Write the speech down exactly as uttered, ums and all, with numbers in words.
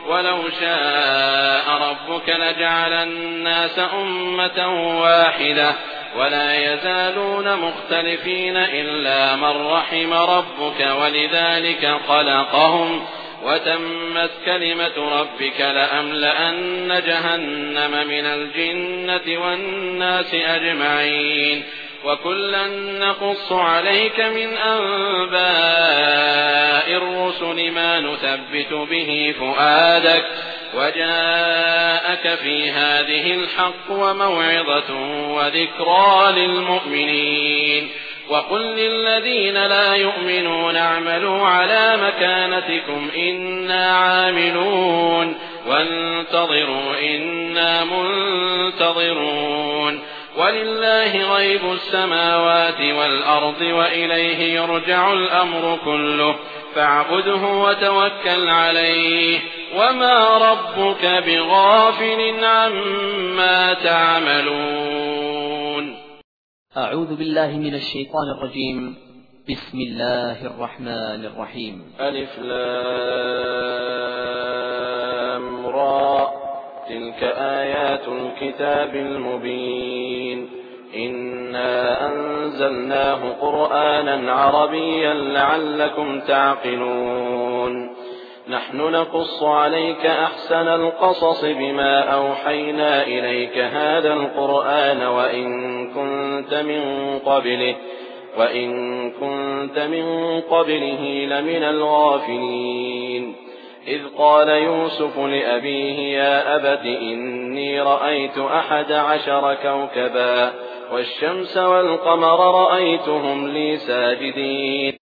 ولو شاء ربك لجعل الناس أمة واحدة ولا يزالون مختلفين إلا من رحم ربك ولذلك خلقهم وتمت كلمة ربك لأملأن جهنم من الجنة والناس أجمعين وكلا نقص عليك من أنباء الرسل ما نثبت به فؤادك وجاءك في هذه الحق وموعظة وذكرى للمؤمنين وقل للذين لا يؤمنون اعملوا على مكانتكم إنا عاملون وانتظروا إنا منتظرون ولله غيب السماوات والأرض وإليه يرجع الأمر كله فاعبده وتوكل عليه وما ربك بغافل عما تعملون. أعوذ بالله من الشيطان الرجيم. بسم الله الرحمن الرحيم. ألف لام را تلك آيات الكتاب المبين إنا أنزلناه قرآنا عربيا لعلكم تعقلون نحن نقص عليك أحسن القصص بما أوحينا إليك هذا القرآن وإن كنت من قبله وإن كنت من قبله لمن الغافلين إذ قال يوسف لأبيه يا أبت إني رأيت أحد عشر كوكبا والشمس والقمر رأيتهم لي ساجدين